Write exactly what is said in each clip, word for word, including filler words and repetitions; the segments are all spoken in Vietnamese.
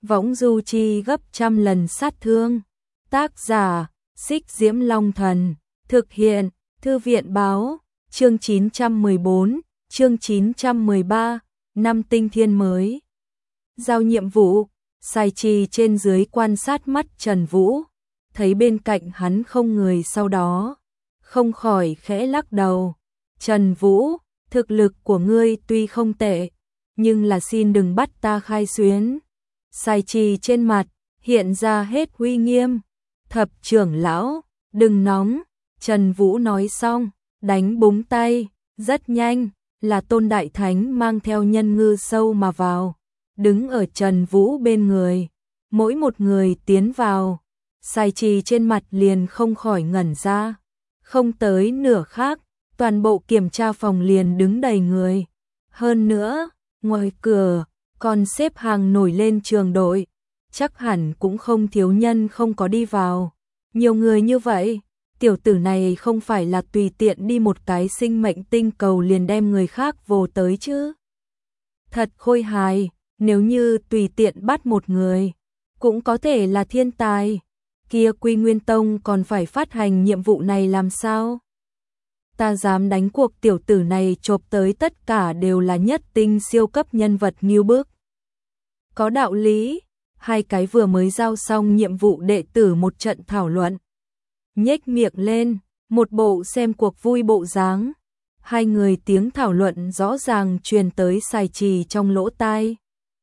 võng du chi gấp trăm lần sát thương. Tác giả, Xích Diễm Long Thần, thực hiện, Thư viện báo, chương chín trăm mười bốn, chương chín trăm mười ba, năm tinh thiên mới. Giao nhiệm vụ, Sai Chi trên dưới quan sát mắt Trần Vũ, thấy bên cạnh hắn không người sau đó, không khỏi khẽ lắc đầu. Trần Vũ, thực lực của ngươi tuy không tệ, nhưng là xin đừng bắt ta khai xuyến. Sai Chi trên mặt, hiện ra hết uy nghiêm. Thập trưởng lão, đừng nóng. Trần Vũ nói xong, đánh búng tay, rất nhanh, là Tôn Đại Thánh mang theo nhân ngư sâu mà vào, đứng ở Trần Vũ bên người. Mỗi một người tiến vào, Sai Chi trên mặt liền không khỏi ngẩn ra. Không tới nửa khác, toàn bộ kiểm tra phòng liền đứng đầy người. Hơn nữa, ngoài cửa, còn xếp hàng nổi lên trường đội, chắc hẳn cũng không thiếu nhân không có đi vào. Nhiều người như vậy, tiểu tử này không phải là tùy tiện đi một cái sinh mệnh tinh cầu liền đem người khác vồ tới chứ. Thật khôi hài, nếu như tùy tiện bắt một người, cũng có thể là thiên tài. Kia Quy Nguyên Tông còn phải phát hành nhiệm vụ này làm sao? Ta dám đánh cuộc tiểu tử này chộp tới tất cả đều là nhất tinh siêu cấp nhân vật nghiêu bức. Có đạo lý, hai cái vừa mới giao xong nhiệm vụ đệ tử một trận thảo luận. Nhếch miệng lên, một bộ xem cuộc vui bộ dáng. Hai người tiếng thảo luận rõ ràng truyền tới Sai Chi trong lỗ tai.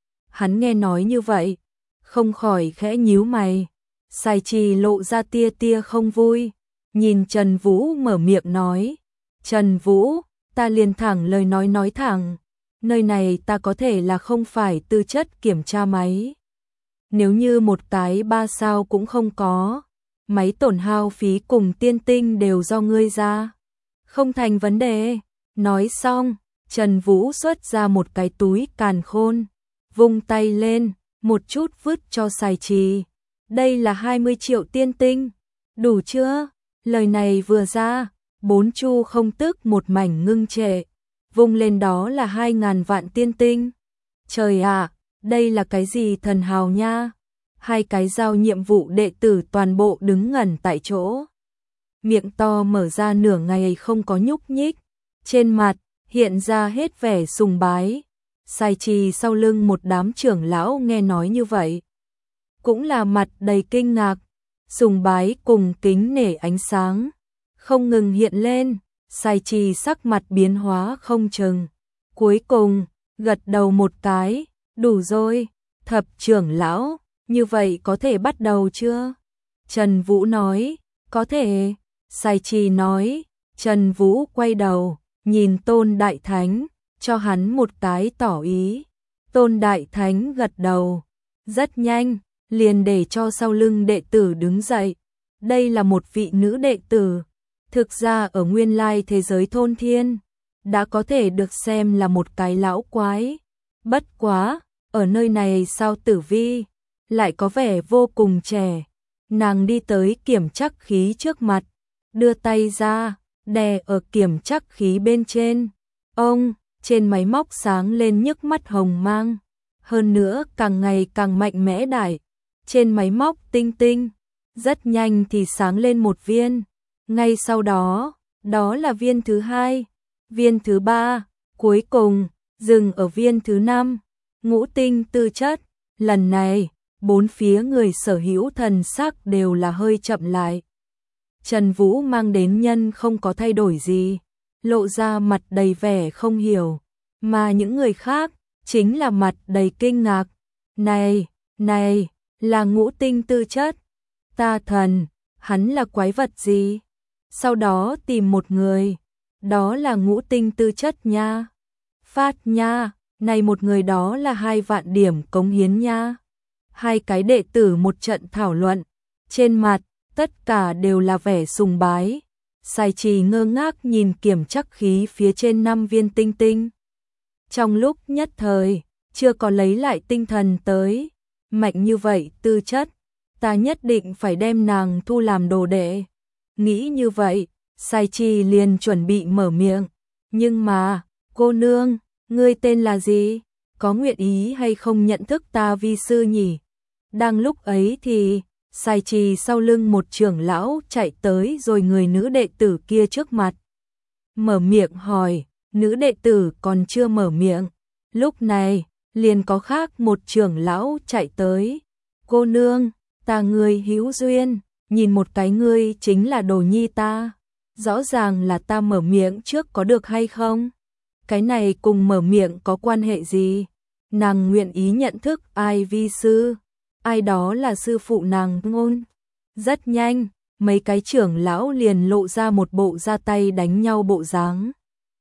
Hắn nghe nói như vậy, không khỏi khẽ nhíu mày. Sai Chi lộ ra tia tia không vui, nhìn Trần Vũ mở miệng nói. Trần Vũ, ta liền thẳng lời nói nói thẳng, nơi này ta có thể là không phải tư chất kiểm tra máy. Nếu như một cái ba sao cũng không có, máy tổn hao phí cùng tiên tinh đều do ngươi ra. Không thành vấn đề. Nói xong, Trần Vũ xuất ra một cái túi càn khôn, vung tay lên, một chút vứt cho Sai Chi. Đây là hai mươi triệu tiên tinh, đủ chưa? Lời này vừa ra, bốn chu không tức một mảnh ngưng trệ, vung lên đó là hai ngàn vạn tiên tinh. Trời ạ, đây là cái gì thần hào nha? Hai cái giao nhiệm vụ đệ tử toàn bộ đứng ngẩn tại chỗ. Miệng to mở ra nửa ngày không có nhúc nhích, trên mặt hiện ra hết vẻ sùng bái. Sai Chi sau lưng một đám trưởng lão nghe nói như vậy, cũng là mặt đầy kinh ngạc, sùng bái cùng kính nể ánh sáng không ngừng hiện lên. Sai Chi sắc mặt biến hóa không chừng, cuối cùng gật đầu một cái, đủ rồi. Thập trưởng lão, như vậy có thể bắt đầu chưa? Trần Vũ nói, có thể. Sai Chi nói. Trần Vũ quay đầu, nhìn Tôn Đại Thánh, cho hắn một cái tỏ ý. Tôn Đại Thánh gật đầu, rất nhanh, liền để cho sau lưng đệ tử đứng dậy. Đây là một vị nữ đệ tử, thực ra ở nguyên lai thế giới thôn thiên, đã có thể được xem là một cái lão quái. Bất quá, ở nơi này sao tử vi, lại có vẻ vô cùng trẻ. Nàng đi tới kiểm trắc khí trước mặt, đưa tay ra, đè ở kiểm trắc khí bên trên. Ông, trên máy móc sáng lên nhức mắt hồng mang, hơn nữa càng ngày càng mạnh mẽ đại. Trên máy móc tinh tinh, rất nhanh thì sáng lên một viên. Ngay sau đó, đó là viên thứ hai, viên thứ ba, cuối cùng, dừng ở viên thứ năm. Ngũ tinh tư chất, lần này, bốn phía người sở hữu thần sắc đều là hơi chậm lại. Trần Vũ mang đến nhân không có thay đổi gì, lộ ra mặt đầy vẻ không hiểu, mà những người khác, chính là mặt đầy kinh ngạc. Này, này, là ngũ tinh tư chất. Ta thần, hắn là quái vật gì? Sau đó tìm một người, đó là ngũ tinh tư chất nha. Phát nha, này một người đó là hai vạn điểm cống hiến nha. Hai cái đệ tử một trận thảo luận, trên mặt, tất cả đều là vẻ sùng bái. Sai Chi ngơ ngác nhìn kiểm trắc khí phía trên năm viên tinh tinh. Trong lúc nhất thời, chưa có lấy lại tinh thần tới. Mạnh như vậy tư chất, ta nhất định phải đem nàng thu làm đồ đệ. Nghĩ như vậy, Sai Chi liền chuẩn bị mở miệng. Nhưng mà, cô nương, ngươi tên là gì? Có nguyện ý hay không nhận thức ta vi sư nhỉ? Đang lúc ấy thì, Sai Trì sau lưng một trưởng lão chạy tới rồi người nữ đệ tử kia trước mặt. Mở miệng hỏi, nữ đệ tử còn chưa mở miệng. Lúc này, liền có khác một trưởng lão chạy tới. Cô nương, ta người hữu duyên, nhìn một cái ngươi chính là đồ nhi ta. Rõ ràng là ta mở miệng trước có được hay không? Cái này cùng mở miệng có quan hệ gì? Nàng nguyện ý nhận thức ai vi sư? Ai đó là sư phụ nàng ngôn. Rất nhanh, mấy cái trưởng lão liền lộ ra một bộ ra tay đánh nhau bộ dáng.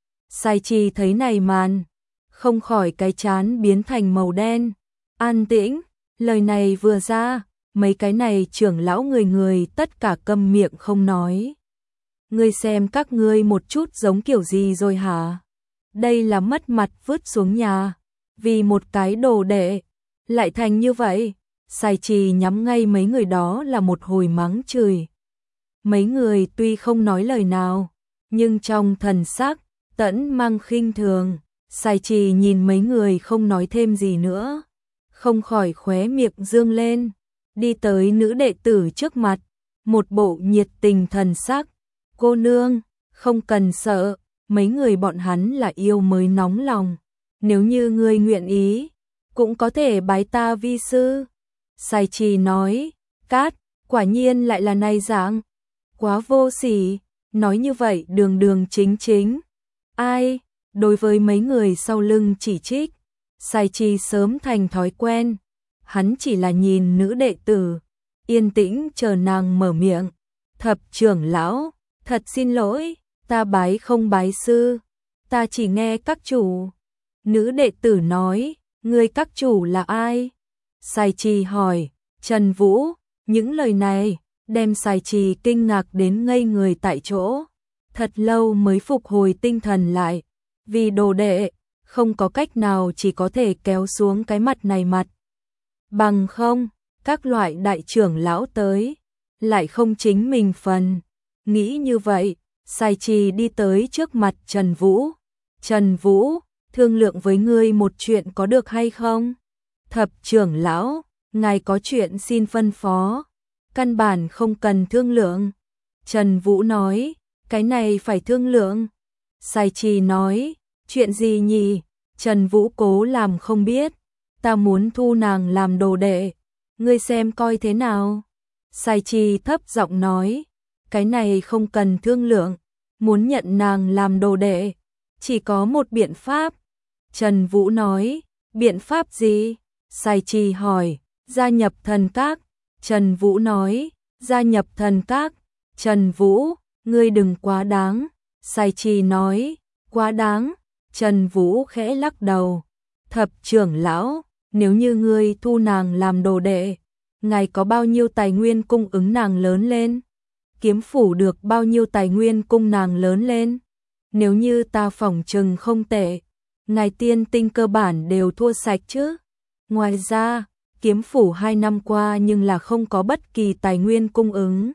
Sai Trì thấy này màn, không khỏi cái chán biến thành màu đen. An tĩnh, lời này vừa ra, mấy cái này trưởng lão người người tất cả câm miệng không nói. Ngươi xem các ngươi một chút giống kiểu gì rồi hả? Đây là mất mặt vứt xuống nhà, vì một cái đồ đệ, lại thành như vậy. Sai Trì nhắm ngay mấy người đó là một hồi mắng chửi. Mấy người tuy không nói lời nào, nhưng trong thần sắc tẫn mang khinh thường. Sai Trì nhìn mấy người không nói thêm gì nữa, không khỏi khóe miệng dương lên, đi tới nữ đệ tử trước mặt, một bộ nhiệt tình thần sắc. Cô nương, không cần sợ, mấy người bọn hắn là yêu mới nóng lòng. Nếu như ngươi nguyện ý, cũng có thể bái ta vi sư. Sai Trì nói, cát, quả nhiên lại là này dạng. Quá vô sỉ, nói như vậy đường đường chính chính. Ai, đối với mấy người sau lưng chỉ trích, Sai Trì sớm thành thói quen. Hắn chỉ là nhìn nữ đệ tử, yên tĩnh chờ nàng mở miệng. Thập trưởng lão, thật xin lỗi, ta bái không bái sư, ta chỉ nghe các chủ. Nữ đệ tử nói, người các chủ là ai? Sai Trì hỏi, Trần Vũ. Những lời này đem Sai Trì kinh ngạc đến ngây người tại chỗ, thật lâu mới phục hồi tinh thần lại, vì đồ đệ không có cách nào, chỉ có thể kéo xuống cái mặt này mặt. Bằng không, các loại đại trưởng lão tới, lại không chính mình phần. Nghĩ như vậy, Sai Trì đi tới trước mặt Trần Vũ. Trần Vũ, thương lượng với ngươi một chuyện có được hay không? Thập trưởng lão, ngài có chuyện xin phân phó, căn bản không cần thương lượng. Trần Vũ nói, cái này phải thương lượng. Sai Trì nói, chuyện gì nhỉ? Trần Vũ cố làm không biết, ta muốn thu nàng làm đồ đệ, ngươi xem coi thế nào. Sai Trì thấp giọng nói, cái này không cần thương lượng, muốn nhận nàng làm đồ đệ, chỉ có một biện pháp. Trần Vũ nói, biện pháp gì? Sai Trì hỏi, gia nhập thần các. Trần Vũ nói, gia nhập thần các. Trần Vũ, ngươi đừng quá đáng. Sai Trì nói, quá đáng. Trần Vũ khẽ lắc đầu. Thập trưởng lão, nếu như ngươi thu nàng làm đồ đệ, ngài có bao nhiêu tài nguyên cung ứng nàng lớn lên? Kiếm phủ được bao nhiêu tài nguyên cung nàng lớn lên? Nếu như ta phỏng chừng không tệ, ngài tiên tinh cơ bản đều thua sạch chứ. Ngoài ra, kiếm phủ hai năm qua nhưng là không có bất kỳ tài nguyên cung ứng.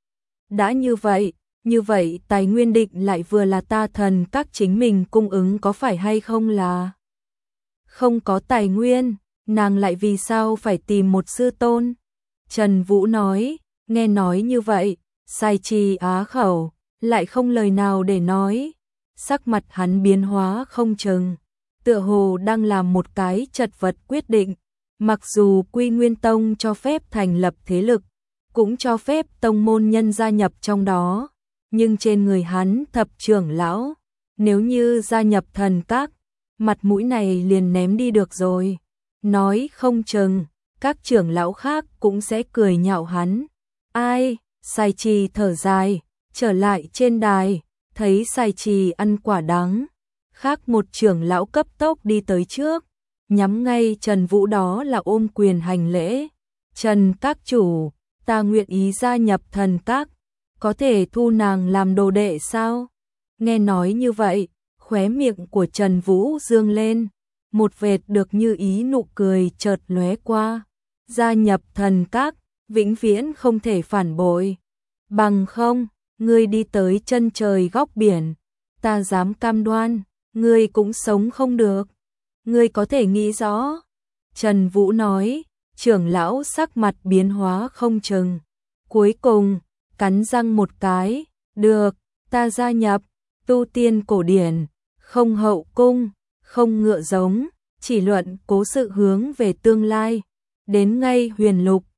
Đã như vậy, như vậy tài nguyên định lại vừa là ta thần các chính mình cung ứng có phải hay không là? Không có tài nguyên, nàng lại vì sao phải tìm một sư tôn? Trần Vũ nói, nghe nói như vậy, Sai Trì á khẩu, lại không lời nào để nói. Sắc mặt hắn biến hóa không chừng, tựa hồ đang làm một cái chật vật quyết định. Mặc dù Quy Nguyên Tông cho phép thành lập thế lực, cũng cho phép tông môn nhân gia nhập trong đó, nhưng trên người hắn thập trưởng lão, nếu như gia nhập thần các, mặt mũi này liền ném đi được rồi. Nói không chừng, các trưởng lão khác cũng sẽ cười nhạo hắn. Ai? Sai Trì thở dài, trở lại trên đài, thấy Sai Trì ăn quả đắng. Khác một trưởng lão cấp tốc đi tới trước, nhắm ngay Trần Vũ đó là ôm quyền hành lễ. Trần các chủ, ta nguyện ý gia nhập thần các, có thể thu nàng làm đồ đệ sao? Nghe nói như vậy, khóe miệng của Trần Vũ dương lên, một vệt được như ý nụ cười chợt lóe qua. Gia nhập thần các, vĩnh viễn không thể phản bội. Bằng không, ngươi đi tới chân trời góc biển, ta dám cam đoan, ngươi cũng sống không được. Ngươi có thể nghĩ rõ. Trần Vũ nói, trưởng lão sắc mặt biến hóa không chừng. Cuối cùng, cắn răng một cái, được, ta gia nhập, tu tiên cổ điển, không hậu cung, không ngựa giống, chỉ luận cố sự hướng về tương lai. Đến ngay huyền lục,